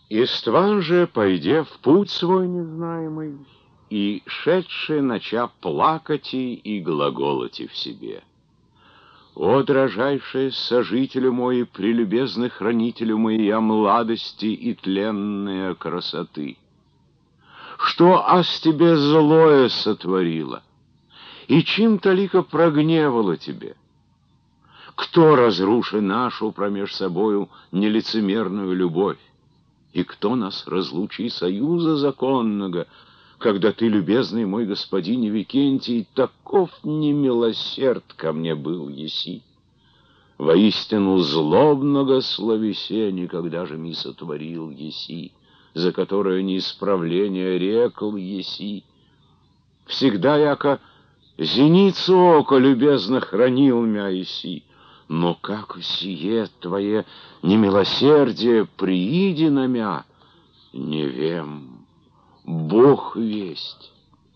Истван же, пойдя в путь свой незнаемый, и шедший, начав плакати и глаголати в себе. О, дрожайшее сожителю мой, прелюбезный хранителю моей младости и тленные красоты! Что аз тебе злое сотворила, и чем толико прогневала тебе? Кто разруши нашу промеж собою нелицемерную любовь? И кто нас разлучи союза законного, когда ты, любезный мой господин Викентий, таков немилосерд ко мне был еси? Воистину злобного словесе никогда же ми сотворил еси, за которое неисправление рекл еси. Всегда яко зеницу ока любезно хранил мя еси, но как сие твое немилосердие прииди на мя, не вем, Бог весть.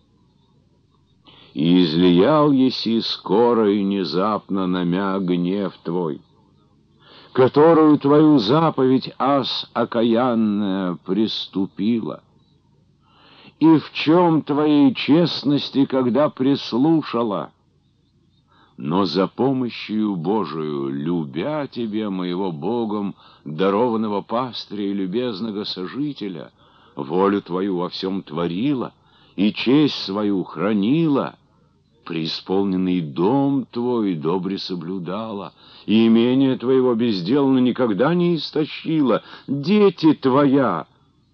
И излиял еси скоро и внезапно на мя гнев твой, которую твою заповедь аз окаянная приступила. И в чем твоей честности, когда прислушала? Но за помощью Божию, любя тебе, моего Богом, дарованного пастыря и любезного сожителя, волю твою во всем творила и честь свою хранила, преисполненный дом твой добре соблюдала, и имение твоего безделно никогда не истощила, дети твоя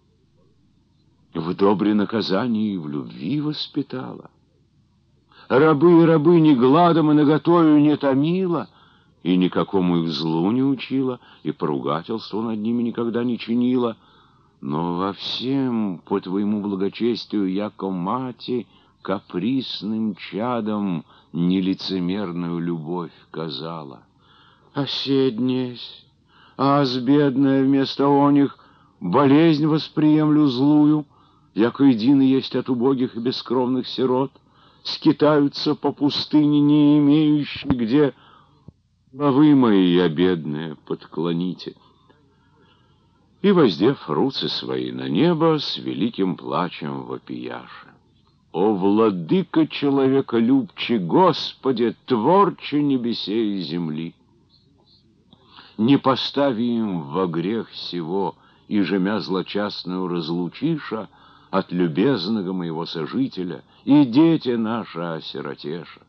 в добре наказании и в любви воспитала. Рабы и рабыни гладом и наготою не томила, и никакому их злу не учила, и поругательству над ними никогда не чинила, но во всем по твоему благочестию, яко мати, каприсным чадом нелицемерную любовь казала. Оседнесь, аз, бедная, вместо оних болезнь восприемлю злую, яко единый есть от убогих и бескровных сирот, скитаются по пустыне, не имеющие где. Главы мои, я бедная, подклоните. И, воздев руцы свои на небо, с великим плачем вопияша: о, владыка человеколюбче, Господи, творче небесей и земли! Не постави им во грех сего, и жемя злочастную разлучиша от любезного моего сожителя, и дети наши осиротеша.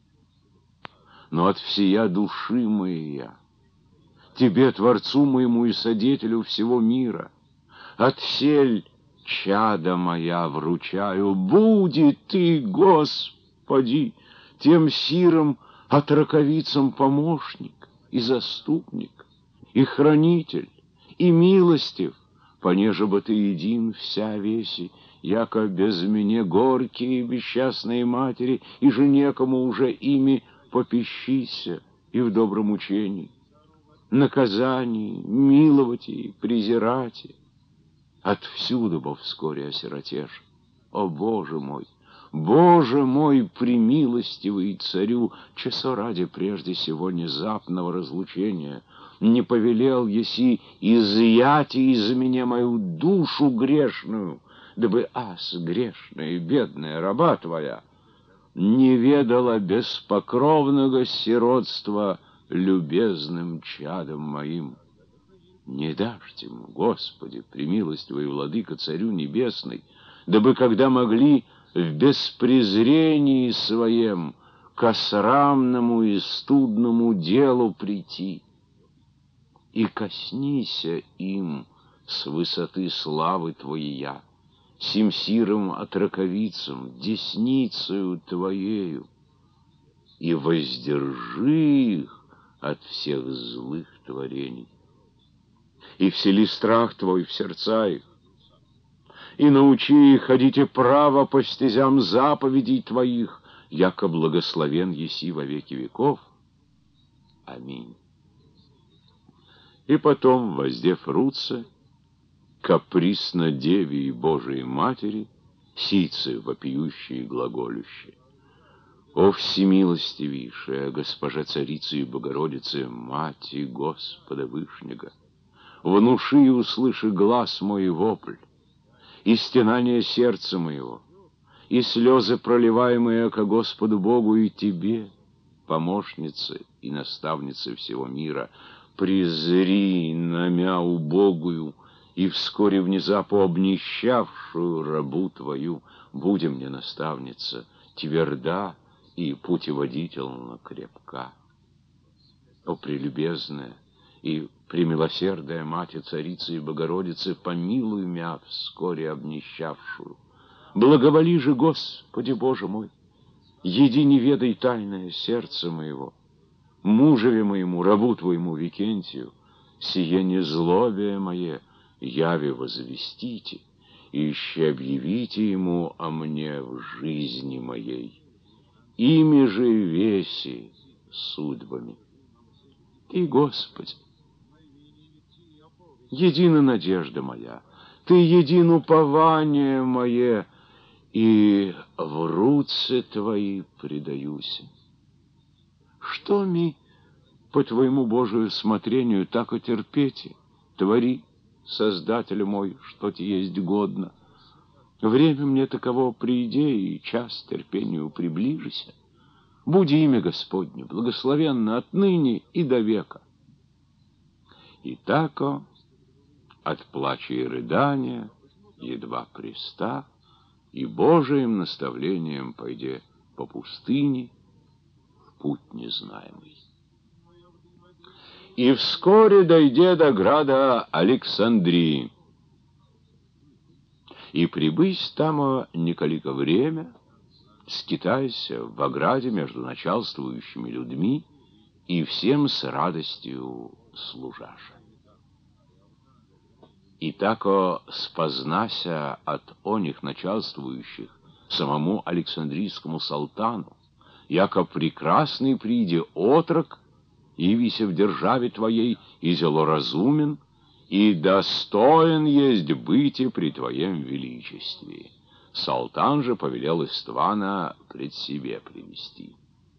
Но от всея души моя, тебе, Творцу моему и Содетелю всего мира, от сель чада моя вручаю, буди ты, Господи, тем сиром отраковицам помощник и заступник, и хранитель, и милостив, понеже бы ты един вся веси, яко без меня горькие бесчастные матери, и же некому уже ими попищися и в добром учении, наказании, миловать и презирать, отвсюду бо вскоре осиротешь. О, Боже мой, премилостивый царю, часо ради прежде сего внезапного разлучения не повелел еси изъять из меня мою душу грешную, дабы аз, грешная и бедная раба твоя, не ведала беспокровного сиротства любезным чадом моим. Не дашь ему, Господи, премилостивый владыка, царю небесный, дабы, когда могли в беспрезрении своем ко срамному и студному делу прийти, и коснися им с высоты славы Твоя, сим сирым отраковицам, десницею Твоею, и воздержи их от всех злых творений, и всели страх Твой в сердца их, и научи их ходить право по стезям заповедей Твоих, яко благословен еси во веки веков. Аминь. И потом, воздев руцы, каприсно Деве и Божией Матери, сицы вопиющие и глаголющие: о, всемилостивейшая Госпожа Царицы и Богородицы, Мати Господа Вышнего! внуши и услыши глас мой и вопль, и стенание сердца моего, и слезы, проливаемые ко Господу Богу и тебе, помощнице и наставнице всего мира. Презри на мя убогую и вскоре внезапу обнищавшую рабу твою. Буди мне наставница, тверда и путеводительно крепка. О, прелюбезная и премилосердная Мати Царицы и Богородицы, помилуй мя вскоре обнищавшую. Благоволи же, Господи Боже мой, еди не ведай тайное сердце моего, мужеве моему, рабу твоему Викентию, сие незлобие мое яви возвестите, и еще объявите ему о мне в жизни моей, ими же веси судьбами. Ты, Господи, едина надежда моя, Ты един упование мое, и в руцы Твои предаюся. Что ми, по Твоему Божию смотрению, так и терпете? Твори, Создатель мой, что Тебе есть годно. Время мне таково прииде, и час терпению приближися. Буди имя Господне, благословенно отныне и до века. И тако, от плача и рыдания, едва пристав, и Божиим наставлением пойде по пустыне в путь незнаемый. И вскоре дойде до града Александрии, и прибысь тамо неколико время, скитайся в ограде между начальствующими людьми, и всем с радостью служаша. И тако спознася от оних начальствующих самому Александрийскому султану, яко прекрасный приде отрок, явися в державе твоей, и зело разумен, и достоин есть быти при твоем величестве. Султан же повелел Иствана пред себе привести.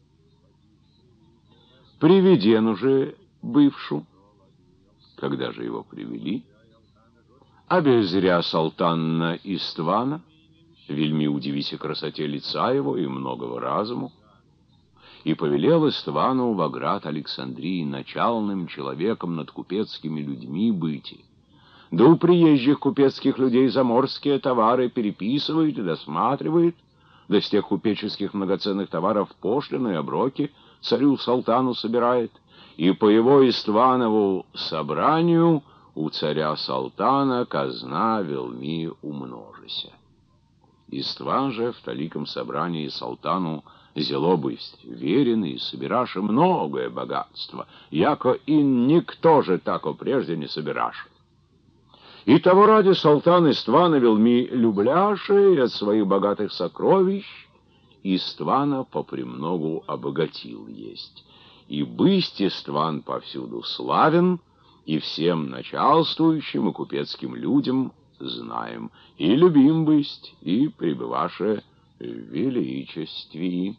Приведен уже бывшу, когда же его привели, обезря султан на Иствана, вельми удивися красоте лица его и многого разуму, и повелел Иствану в оград Александрии начальным человеком над купецкими людьми быти. Да у приезжих купецких людей заморские товары переписывает и досматривает, да с тех купеческих многоценных товаров пошлины и оброки царю-султану собирает, и по его Истванову собранию у царя-султана казна велми умножися. Истван же в таликом собрании султану зело бысть верен и собираше многое богатство, яко и никто же тако прежде не собираше. И того ради султан Иствана велми любляше, и от своих богатых сокровищ Иствана попремногу обогатил есть. И бысть Истван повсюду славен, и всем начальствующим и купецким людям знаем, и любим бысть, и пребываше в величестве.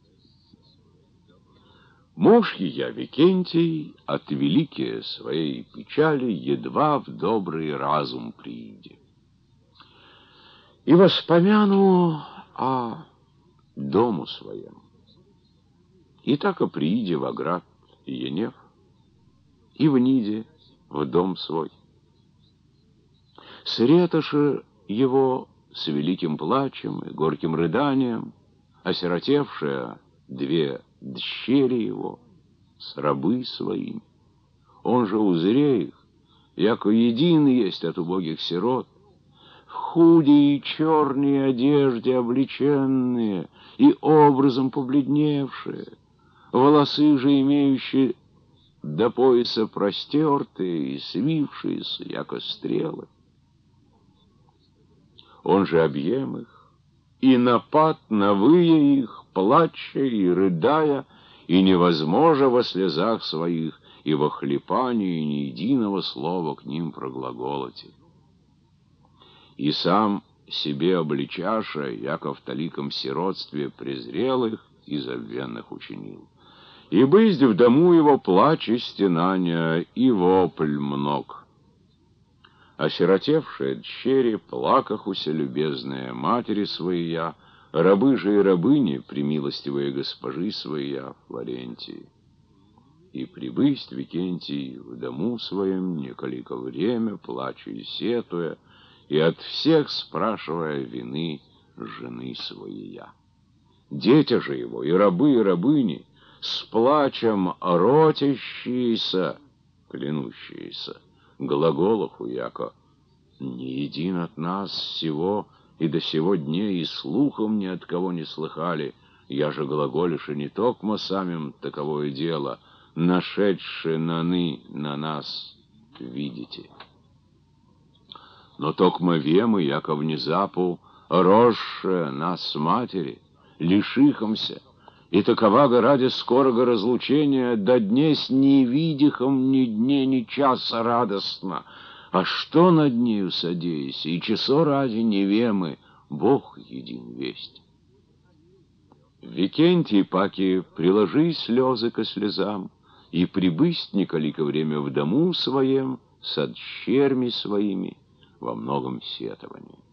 Муж ее, Викентий, от великие своей печали едва в добрый разум прииде. И воспомяну о дому своем. И так и прииде в оград Енев, и вниде в дом свой. Среташе его с великим плачем и горьким рыданием, осиротевшая две дщери его с рабы своими. Он же узре их, яко един есть от убогих сирот, в худе и черной одежде облеченные и образом побледневшие, волосы же имеющие до пояса простертые и свившиеся, яко стрелы. Он же объем их, и напад на вые их, плача и рыдая, и невозможно во слезах своих, и во хлипании ни единого слова к ним проглаголоти. И сам себе обличаша, яко в таликом сиротстве презрел их и забвенных учинил. И бысть в дому его плач и стенания, и вопль мног. осиротевшие дщери, плакахуся любезные матери своя, рабы же и рабыни, премилостивые госпожи своя, Флорентии. И прибысть Викентий в дому своем неколико время, плача и сетуя, и от всех спрашивая вины жены своя. Дети же его, и рабы, и рабыни, с плачем ротящиеся, клянущиеся, глаголаху яко: «Не един от нас всего, и до сего дней и слухом ни от кого не слыхали, я же глаголише не токмо самим таковое дело, нашедшие наны на нас видите. Но токмо вемы, яко внезапу, росше нас матери, лишихомся, и таковаго ради скорого разлучения до днесь не видихом ни дне, ни часа радостно, а что над нею содеясь, и часо ради не вемы, Бог един весть». Викентий паки приложи слезы ко слезам, и прибысть неколико время в дому своем, с дщерьми своими, во многом сетовании.